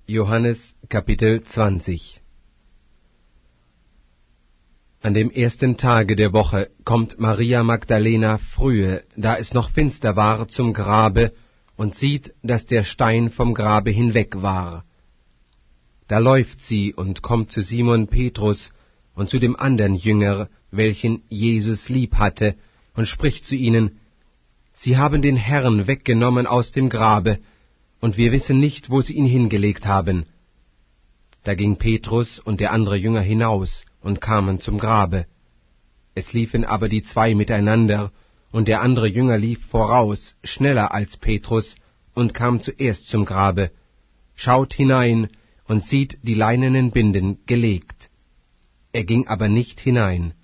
Johannes Kapitel 20. An dem ersten Tage der Woche kommt Maria Magdalena frühe, da es noch finster war, zum Grabe und sieht, dass der Stein vom Grabe hinweg war. Da läuft sie und kommt zu Simon Petrus und zu dem andern Jünger, welchen Jesus lieb hatte, und spricht zu ihnen: Sie haben den Herrn weggenommen aus dem Grabe, und wir wissen nicht, wo sie ihn hingelegt haben. Da ging Petrus und der andere Jünger hinaus und kamen zum Grabe. Es liefen aber die zwei miteinander, und der andere Jünger lief voraus, schneller als Petrus, und kam zuerst zum Grabe, schaut hinein und sieht die leinenen Binden gelegt. Er ging aber nicht hinein.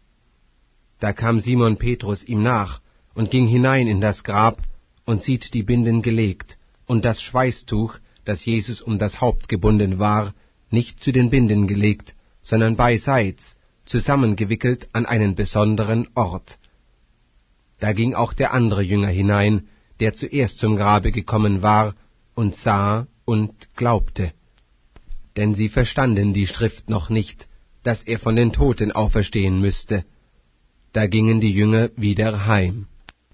Da kam Simon Petrus ihm nach und ging hinein in das Grab und sieht die Binden gelegt und das Schweißtuch, das Jesus um das Haupt gebunden war, nicht zu den Binden gelegt, sondern beiseits, zusammengewickelt an einen besonderen Ort. Da ging auch der andere Jünger hinein, der zuerst zum Grabe gekommen war, und sah und glaubte. Denn sie verstanden die Schrift noch nicht, dass er von den Toten auferstehen müsste. Da gingen die Jünger wieder heim.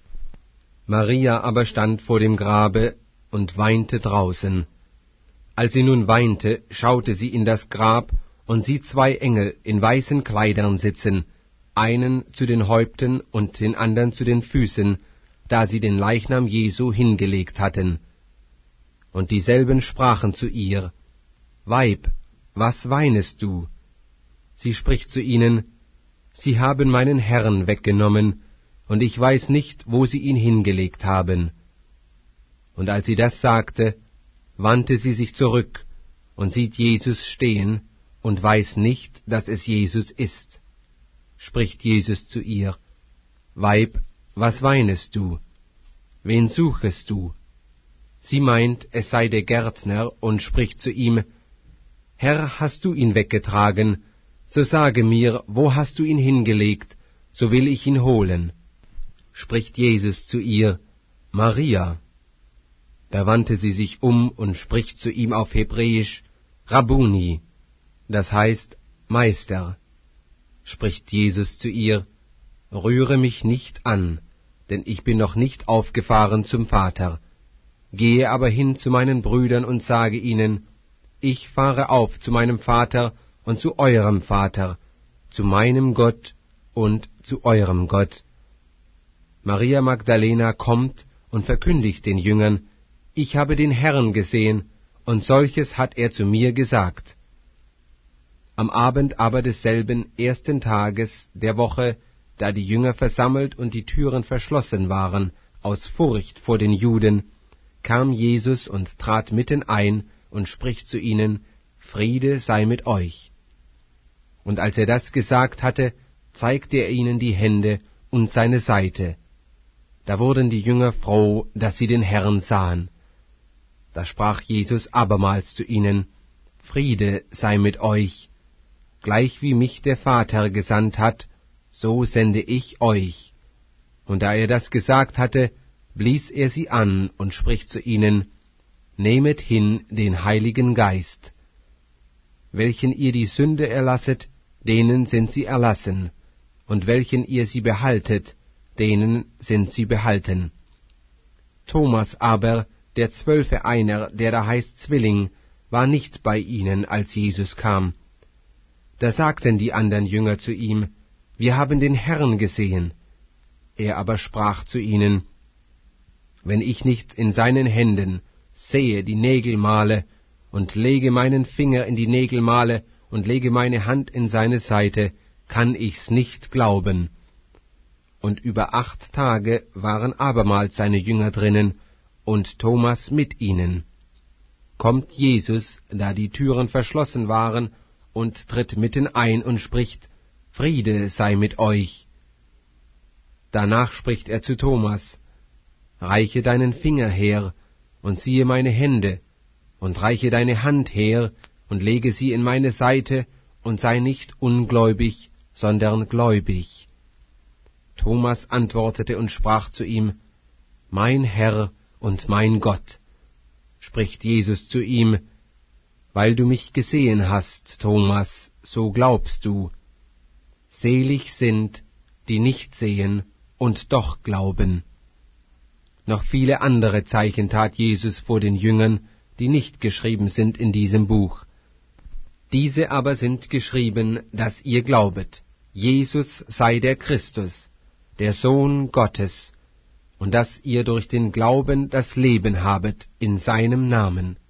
Maria aber stand vor dem Grabe und weinte draußen. Als sie nun weinte, schaute sie in das Grab und sieht zwei Engel in weißen Kleidern sitzen, einen zu den Häupten und den andern zu den Füßen, da sie den Leichnam Jesu hingelegt hatten. Und dieselben sprachen zu ihr: Weib, was weinest du? Sie spricht zu ihnen: Sie haben meinen Herrn weggenommen, und ich weiß nicht, wo sie ihn hingelegt haben. Und als sie das sagte, wandte sie sich zurück und sieht Jesus stehen und weiß nicht, dass es Jesus ist. Spricht Jesus zu ihr: Weib, was weinest du? Wen suchest du? Sie meint, es sei der Gärtner, und spricht zu ihm: Herr, hast du ihn weggetragen? So sage mir, wo hast du ihn hingelegt, so will ich ihn holen. Spricht Jesus zu ihr: Maria. Da wandte sie sich um und spricht zu ihm auf Hebräisch: Rabbuni, das heißt Meister. Spricht Jesus zu ihr: Rühre mich nicht an, denn ich bin noch nicht aufgefahren zum Vater. Gehe aber hin zu meinen Brüdern und sage ihnen: Ich fahre auf zu meinem Vater und zu eurem Vater, zu meinem Gott und zu eurem Gott. Maria Magdalena kommt und verkündigt den Jüngern: Ich habe den Herrn gesehen, und solches hat er zu mir gesagt. Am Abend aber desselben ersten Tages der Woche, da die Jünger versammelt und die Türen verschlossen waren, aus Furcht vor den Juden, kam Jesus und trat mitten ein und spricht zu ihnen: Friede sei mit euch. Und als er das gesagt hatte, zeigte er ihnen die Hände und seine Seite. Da wurden die Jünger froh, dass sie den Herrn sahen. Da sprach Jesus abermals zu ihnen: Friede sei mit euch. Gleich wie mich der Vater gesandt hat, so sende ich euch. Und da er das gesagt hatte, blies er sie an und spricht zu ihnen: Nehmet hin den Heiligen Geist. Welchen ihr die Sünde erlasset, denen sind sie erlassen, und welchen ihr sie behaltet, denen sind sie behalten. Thomas aber, der 12. einer, der da heißt Zwilling, war nicht bei ihnen, als Jesus kam. Da sagten die andern Jünger zu ihm: Wir haben den Herrn gesehen. Er aber sprach zu ihnen: Wenn ich nicht in seinen Händen sehe die Nägelmale, und lege meinen Finger in die Nägelmale und lege meine Hand in seine Seite, kann ich's nicht glauben. Und über 8 Tage waren abermals seine Jünger drinnen, und Thomas mit ihnen. Kommt Jesus, da die Türen verschlossen waren, und tritt mitten ein und spricht: Friede sei mit euch. Danach spricht er zu Thomas: Reiche deinen Finger her, und siehe meine Hände, und reiche deine Hand her, und lege sie in meine Seite, und sei nicht ungläubig, sondern gläubig. Thomas antwortete und sprach zu ihm: Mein Herr und mein Gott. Spricht Jesus zu ihm: Weil du mich gesehen hast, Thomas, so glaubst du. Selig sind, die nicht sehen und doch glauben. Noch viele andere Zeichen tat Jesus vor den Jüngern, die nicht geschrieben sind in diesem Buch. Diese aber sind geschrieben, dass ihr glaubet, Jesus sei der Christus, der Sohn Gottes, und dass ihr durch den Glauben das Leben habet in seinem Namen.